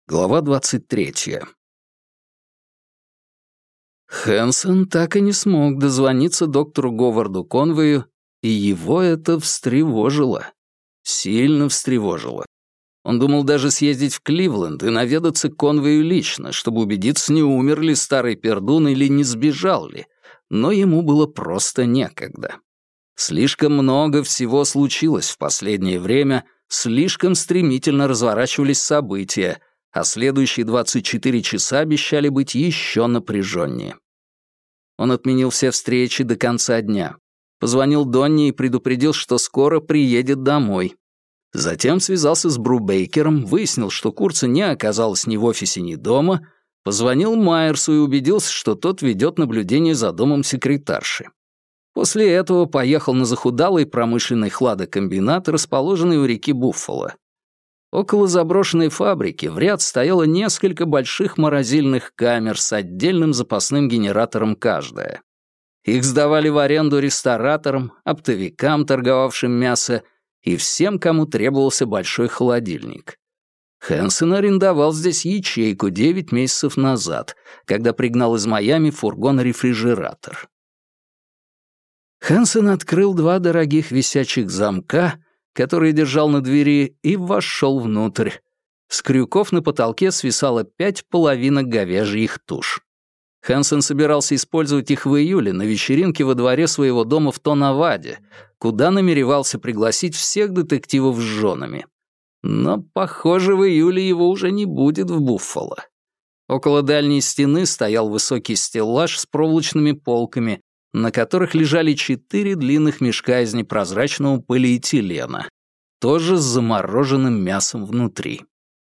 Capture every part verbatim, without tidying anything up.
Глава двадцать третья. Хэнсон так и не смог дозвониться доктору Говарду Конвею, и его это встревожило. Сильно встревожило. Он думал даже съездить в Кливленд и наведаться к Конвею лично, чтобы убедиться, не умер ли старый пердун или не сбежал ли, но ему было просто некогда. Слишком много всего случилось в последнее время, слишком стремительно разворачивались события, а следующие двадцать четыре часа обещали быть еще напряженнее. Он отменил все встречи до конца дня. Позвонил Донне и предупредил, что скоро приедет домой. Затем связался с Брубейкером, выяснил, что Курца не оказалось ни в офисе, ни дома, позвонил Майерсу и убедился, что тот ведет наблюдение за домом секретарши. После этого поехал на захудалый промышленный хладокомбинат, расположенный у реки Буффало. Около заброшенной фабрики в ряд стояло несколько больших морозильных камер с отдельным запасным генератором каждая. Их сдавали в аренду рестораторам, оптовикам, торговавшим мясо, и всем, кому требовался большой холодильник. Хэнсон арендовал здесь ячейку девять месяцев назад, когда пригнал из Майами фургон-рефрижератор. Хэнсон открыл два дорогих висячих замка, который держал на двери, и вошел внутрь. С крюков на потолке свисало пять половинок говяжьих туш. Хэнсон собирался использовать их в июле на вечеринке во дворе своего дома в Тонаваде, куда намеревался пригласить всех детективов с женами. Но, похоже, в июле его уже не будет в Буффало. Около дальней стены стоял высокий стеллаж с проволочными полками, на которых лежали четыре длинных мешка из непрозрачного полиэтилена, тоже с замороженным мясом внутри.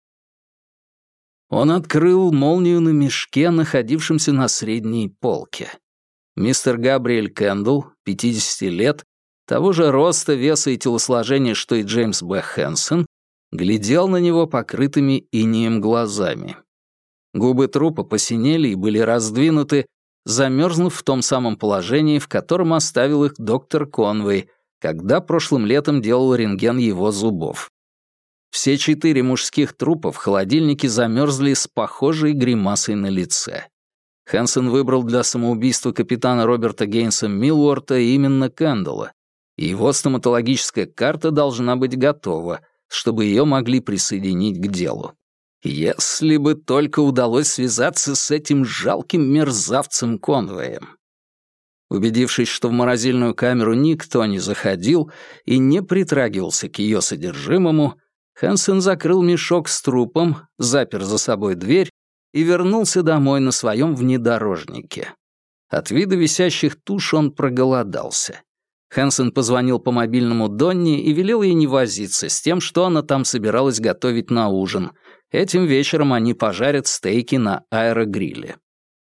Он открыл молнию на мешке, находившемся на средней полке. Мистер Габриэль Кэндл, пятидесяти лет, того же роста, веса и телосложения, что и Джеймс Б. Хэнсон, глядел на него покрытыми инеем глазами. Губы трупа посинели и были раздвинуты, замерзнув в том самом положении, в котором оставил их доктор Конвей, когда прошлым летом делал рентген его зубов. Все четыре мужских трупа в холодильнике замерзли с похожей гримасой на лице. Хэнсон выбрал для самоубийства капитана Роберта Гейнса Милуорта именно Кэндалла, и его стоматологическая карта должна быть готова, чтобы ее могли присоединить к делу. Если бы только удалось связаться с этим жалким мерзавцем Конвеем. Убедившись, что в морозильную камеру никто не заходил и не притрагивался к ее содержимому, Хэнсон закрыл мешок с трупом, запер за собой дверь и вернулся домой на своем внедорожнике. От вида висящих туш он проголодался. Хэнсон позвонил по мобильному Донне и велел ей не возиться с тем, что она там собиралась готовить на ужин. Этим вечером они пожарят стейки на аэрогриле.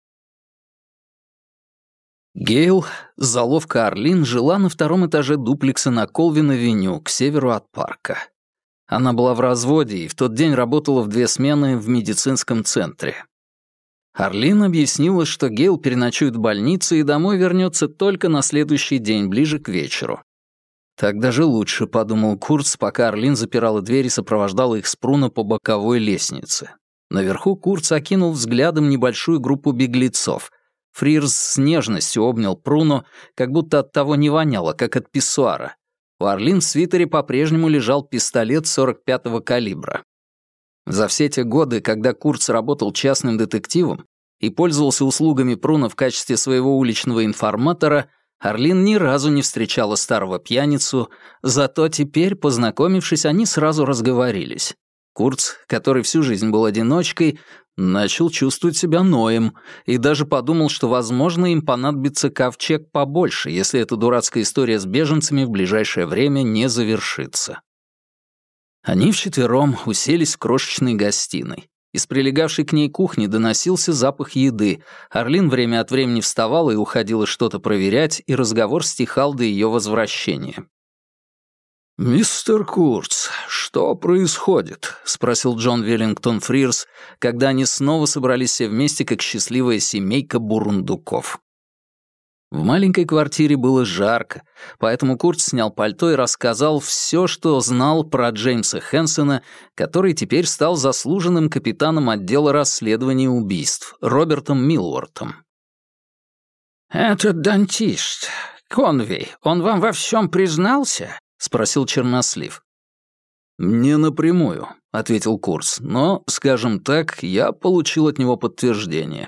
Гейл, заловка Арлин, жила на втором этаже дуплекса на Колвин-авеню, к северу от парка. Она была в разводе и в тот день работала в две смены в медицинском центре. Арлин объяснила, что Гейл переночует в больнице и домой вернется только на следующий день, ближе к вечеру. «Так даже лучше», — подумал Курц, пока Арлин запирала дверь и сопровождала их с Пруно по боковой лестнице. Наверху Курц окинул взглядом небольшую группу беглецов. Фрирс с нежностью обнял Пруно, как будто от того не воняло, как от писсуара. У Арлин в свитере по-прежнему лежал пистолет сорок пятого калибра. За все те годы, когда Курц работал частным детективом и пользовался услугами Пруно в качестве своего уличного информатора, Арлин ни разу не встречала старого пьяницу, зато теперь, познакомившись, они сразу разговорились. Курц, который всю жизнь был одиночкой, начал чувствовать себя ноем и даже подумал, что, возможно, им понадобится ковчег побольше, если эта дурацкая история с беженцами в ближайшее время не завершится. Они вчетвером уселись в крошечной гостиной. Из прилегавшей к ней кухни доносился запах еды. Арлин время от времени вставала и уходила что-то проверять, и разговор стихал до ее возвращения. «Мистер Курц, что происходит?» — спросил Джон Веллингтон Фрирс, когда они снова собрались все вместе, как счастливая семейка бурундуков. В маленькой квартире было жарко, поэтому Курт снял пальто и рассказал все, что знал про Джеймса Хэнсона, который теперь стал заслуженным капитаном отдела расследования убийств, Робертом Милвортом. «Этот дантист, Конвей, он вам во всем признался?» — спросил Чернослив. «Не напрямую», — ответил Курц, «но, скажем так, я получил от него подтверждение».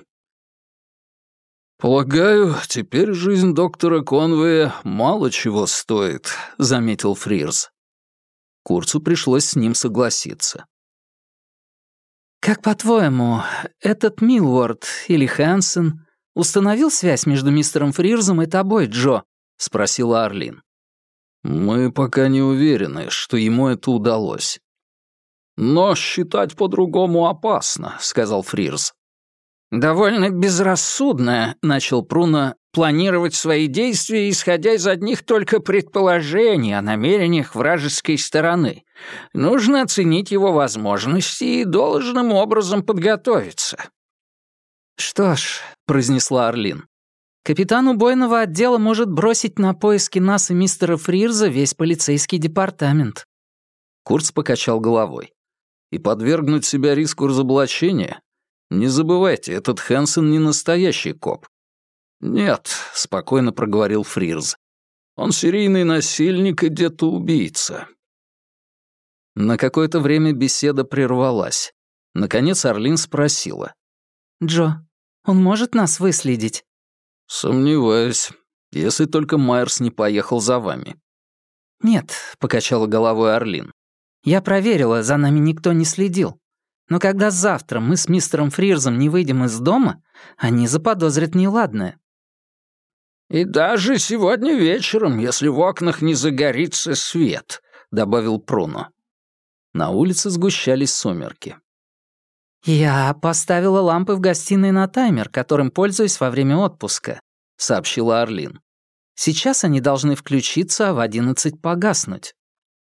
«Полагаю, теперь жизнь доктора Конвея мало чего стоит», — заметил Фрирз. Курцу пришлось с ним согласиться. «Как по-твоему, этот Милворд или Хэнсон установил связь между мистером Фрирзом и тобой, Джо?» — спросила Арлин. «Мы пока не уверены, что ему это удалось». «Но считать по-другому опасно», — сказал Фрирз. «Довольно безрассудно», — начал Пруно, «планировать свои действия, исходя из одних только предположений о намерениях вражеской стороны. Нужно оценить его возможности и должным образом подготовиться». «Что ж», — произнесла Арлин, «капитан убойного отдела может бросить на поиски нас и мистера Фрирза весь полицейский департамент». Курц покачал головой. «И подвергнуть себя риску разоблачения? Не забывайте, этот Хэнсон не настоящий коп». «Нет», — спокойно проговорил Фрирз. «Он серийный насильник и где-то убийца». На какое-то время беседа прервалась. Наконец Арлин спросила. «Джо, он может нас выследить?» «Сомневаюсь, если только Майерс не поехал за вами». «Нет», — покачала головой Арлин. «Я проверила, за нами никто не следил. Но когда завтра мы с мистером Фрирзом не выйдем из дома, они заподозрят неладное». «И даже сегодня вечером, если в окнах не загорится свет», — добавил Пруно. На улице сгущались сумерки. «Я поставила лампы в гостиной на таймер, которым пользуюсь во время отпуска», — сообщила Арлин. «Сейчас они должны включиться, а в одиннадцать погаснуть».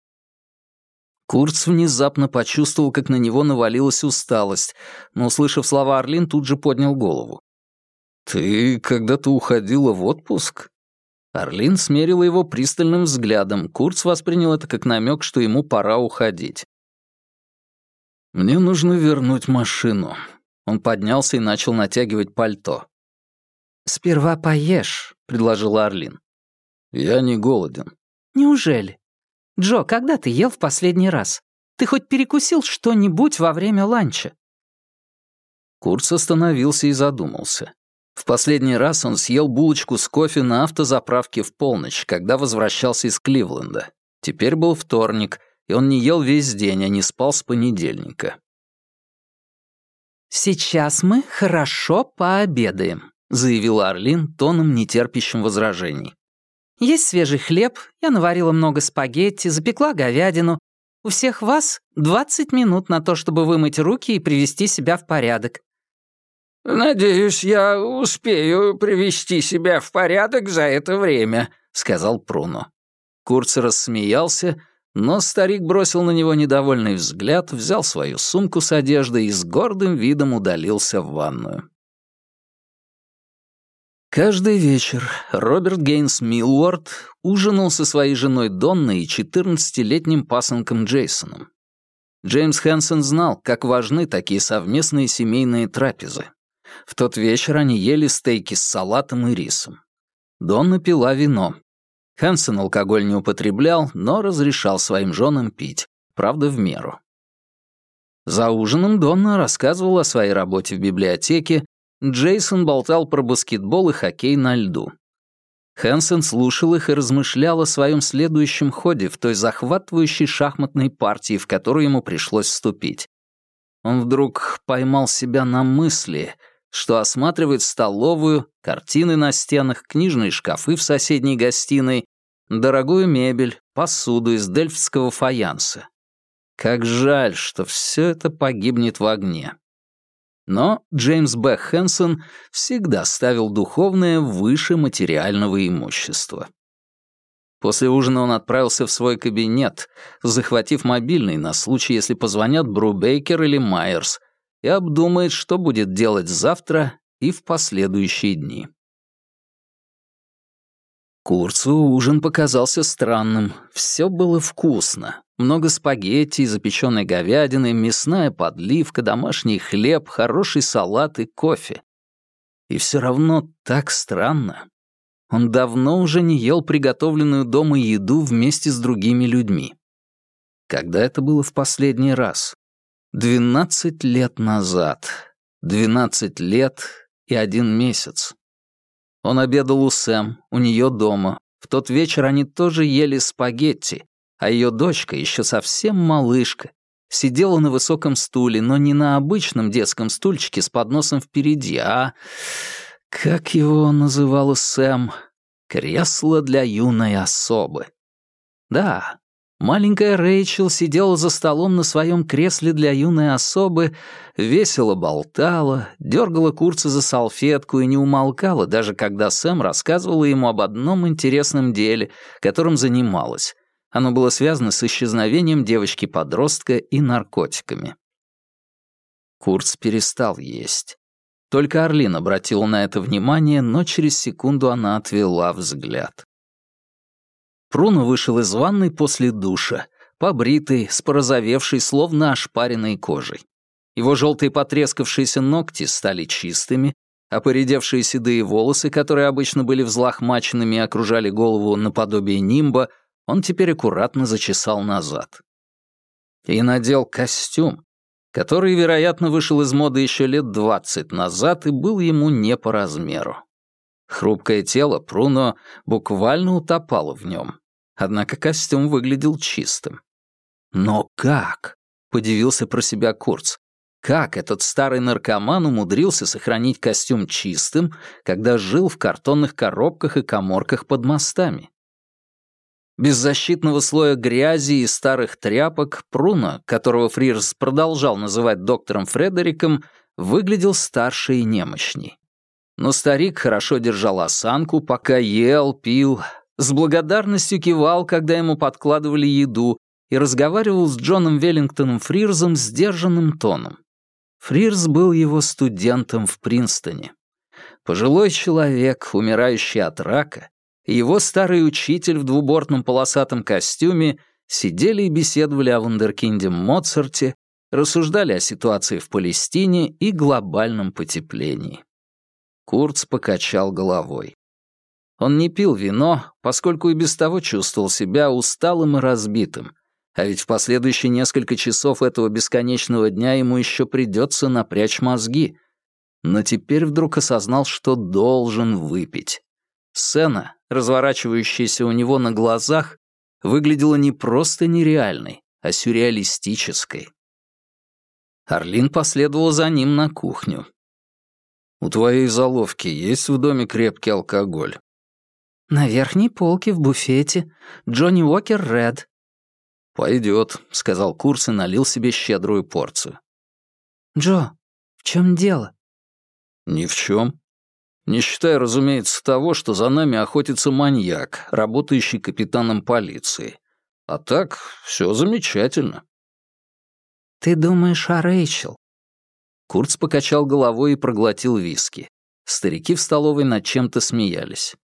Курц внезапно почувствовал, как на него навалилась усталость, но, услышав слова Арлин, тут же поднял голову. «Ты когда-то уходила в отпуск?» Арлин смерила его пристальным взглядом. Курц воспринял это как намек, что ему пора уходить. «Мне нужно вернуть машину». Он поднялся и начал натягивать пальто. «Сперва поешь», — предложила Арлин. «Я не голоден». «Неужели? Джо, когда ты ел в последний раз? Ты хоть перекусил что-нибудь во время ланча?» Курц остановился и задумался. В последний раз он съел булочку с кофе на автозаправке в полночь, когда возвращался из Кливленда. Теперь был вторник, и он не ел весь день, а не спал с понедельника. «Сейчас мы хорошо пообедаем», — заявила Арлин тоном, нетерпящим возражений. «Есть свежий хлеб, я наварила много спагетти, запекла говядину. У всех вас двадцать минут на то, чтобы вымыть руки и привести себя в порядок». «Надеюсь, я успею привести себя в порядок за это время», — сказал Пруно. Курц рассмеялся, но старик бросил на него недовольный взгляд, взял свою сумку с одеждой и с гордым видом удалился в ванную. Каждый вечер Роберт Гейнс Милворд ужинал со своей женой Донной и четырнадцатилетним пасынком Джейсоном. Джеймс Хэнсон знал, как важны такие совместные семейные трапезы. В тот вечер они ели стейки с салатом и рисом. Донна пила вино. Хэнсон алкоголь не употреблял, но разрешал своим женам пить, правда, в меру. За ужином Донна рассказывала о своей работе в библиотеке, Джейсон болтал про баскетбол и хоккей на льду. Хэнсон слушал их и размышлял о своем следующем ходе в той захватывающей шахматной партии, в которую ему пришлось вступить. Он вдруг поймал себя на мысли, что осматривает столовую, картины на стенах, книжные шкафы в соседней гостиной, дорогую мебель, посуду из дельфтского фаянса. Как жаль, что все это погибнет в огне. Но Джеймс Б. Хэнсон всегда ставил духовное выше материального имущества. После ужина он отправился в свой кабинет, захватив мобильный на случай, если позвонят Брубейкер или Майерс, и обдумает, что будет делать завтра и в последующие дни. Курцу ужин показался странным. Все было вкусно. Много спагетти, запеченной говядины, мясная подливка, домашний хлеб, хороший салат и кофе. И все равно так странно. Он давно уже не ел приготовленную дома еду вместе с другими людьми. Когда это было в последний раз? Двенадцать лет назад. Двенадцать лет и один месяц. Он обедал у Сэм, у нее дома. В тот вечер они тоже ели спагетти, а ее дочка, еще совсем малышка, сидела на высоком стуле, но не на обычном детском стульчике с подносом впереди, а... Как его называла Сэм? Кресло для юной особы. Да, маленькая Рэйчел сидела за столом на своем кресле для юной особы, весело болтала, дергала Курца за салфетку и не умолкала, даже когда Сэм рассказывала ему об одном интересном деле, которым занималась. Оно было связано с исчезновением девочки-подростка и наркотиками. Курц перестал есть. Только Арлин обратила на это внимание, но через секунду она отвела взгляд. Пруно вышел из ванной после душа, побритый, с порозовевшей, словно ошпаренной кожей. Его желтые потрескавшиеся ногти стали чистыми, а поредевшие седые волосы, которые обычно были взлохмаченными и окружали голову наподобие нимба, он теперь аккуратно зачесал назад. И надел костюм, который, вероятно, вышел из моды еще лет двадцать назад и был ему не по размеру. Хрупкое тело Пруно буквально утопало в нем, однако костюм выглядел чистым. Но как? — подивился про себя Курц. Как этот старый наркоман умудрился сохранить костюм чистым, когда жил в картонных коробках и каморках под мостами? Без защитного слоя грязи и старых тряпок Пруно, которого Фрирз продолжал называть доктором Фредериком, выглядел старше и немощней. Но старик хорошо держал осанку, пока ел, пил, с благодарностью кивал, когда ему подкладывали еду, и разговаривал с Джоном Веллингтоном Фрирзом сдержанным тоном. Фрирз был его студентом в Принстоне. Пожилой человек, умирающий от рака, и его старый учитель в двубортном полосатом костюме сидели и беседовали о вундеркинде Моцарте, рассуждали о ситуации в Палестине и глобальном потеплении. Курц покачал головой. Он не пил вино, поскольку и без того чувствовал себя усталым и разбитым, а ведь в последующие несколько часов этого бесконечного дня ему еще придется напрячь мозги. Но теперь вдруг осознал, что должен выпить. Сцена, разворачивающаяся у него на глазах, выглядела не просто нереальной, а сюрреалистической. Арлин последовала за ним на кухню. «У твоей заловки есть в доме крепкий алкоголь?» «На верхней полке в буфете. Джонни Уокер Ред». «Пойдет», — сказал Курц и налил себе щедрую порцию. «Джо, в чем дело?» «Ни в чем. Не считая, разумеется, того, что за нами охотится маньяк, работающий капитаном полиции. А так, все замечательно». «Ты думаешь о Рэйчел?» Курц покачал головой и проглотил виски. Старики в столовой над чем-то смеялись.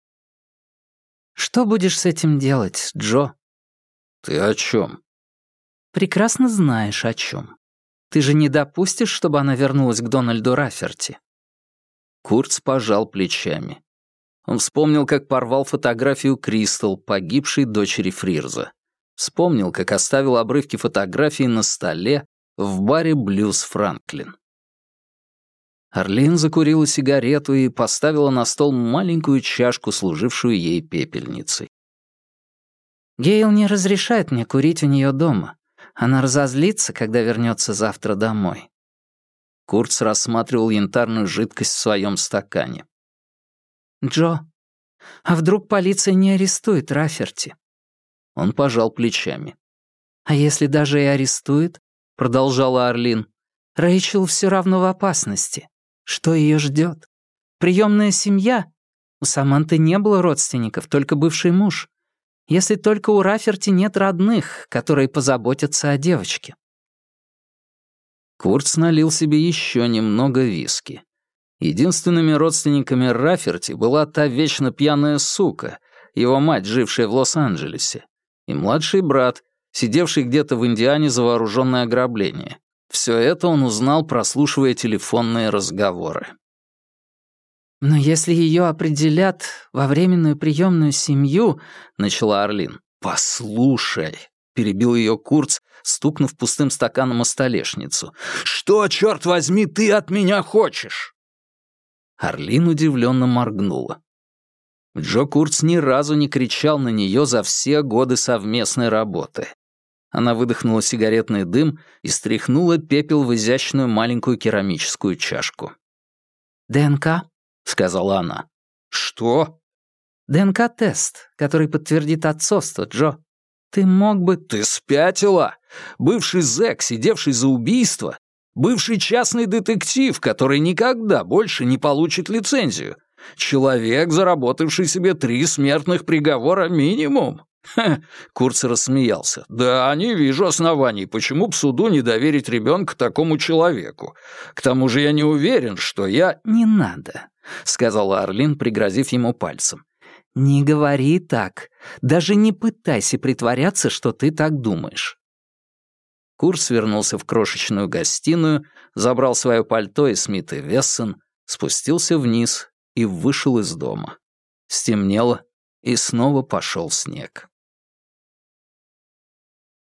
«Что будешь с этим делать, Джо?» «Ты о чем?» «Прекрасно знаешь, о чем. Ты же не допустишь, чтобы она вернулась к Дональду Рафферти?» Курц пожал плечами. Он вспомнил, как порвал фотографию Кристал, погибшей дочери Фрирза. Вспомнил, как оставил обрывки фотографии на столе в баре «Блюз Франклин». Арлин закурила сигарету и поставила на стол маленькую чашку, служившую ей пепельницей. «Гейл не разрешает мне курить у нее дома. Она разозлится, когда вернется завтра домой». Курц рассматривал янтарную жидкость в своем стакане. «Джо, а вдруг полиция не арестует Рафферти?» Он пожал плечами. «А если даже и арестует?» — продолжала Арлин. «Рэйчел все равно в опасности. Что ее ждет? Приемная семья? У Саманты не было родственников, только бывший муж. Если только у Рафферти нет родных, которые позаботятся о девочке». Курц налил себе еще немного виски. Единственными родственниками Рафферти была та вечно пьяная сука, его мать, жившая в Лос-Анджелесе, и младший брат, сидевший где-то в Индиане за вооруженное ограбление. Все это он узнал, прослушивая телефонные разговоры. «Но если ее определят во временную приемную семью», — начала Арлин. «Послушай», — перебил ее Курц, стукнув пустым стаканом о столешницу. «Что, черт возьми, ты от меня хочешь?» Арлин удивленно моргнула. Джо Курц ни разу не кричал на нее за все годы совместной работы. Она выдохнула сигаретный дым и стряхнула пепел в изящную маленькую керамическую чашку. «ДНК?» — сказала она. «Что?» «ДНК-тест, который подтвердит отцовство, Джо. Ты мог бы...» «Ты спятила? Бывший зэк, сидевший за убийство? Бывший частный детектив, который никогда больше не получит лицензию? Человек, заработавший себе три смертных приговора минимум?» Ха, Курц рассмеялся. «Да, не вижу оснований, почему бы суду не доверить ребенка такому человеку. К тому же я не уверен, что я...» «Не надо», — сказала Арлин, пригрозив ему пальцем. «Не говори так. Даже не пытайся притворяться, что ты так думаешь». Курц вернулся в крошечную гостиную, забрал свое пальто и Смит и Вессон, спустился вниз и вышел из дома. Стемнело, и снова пошел снег.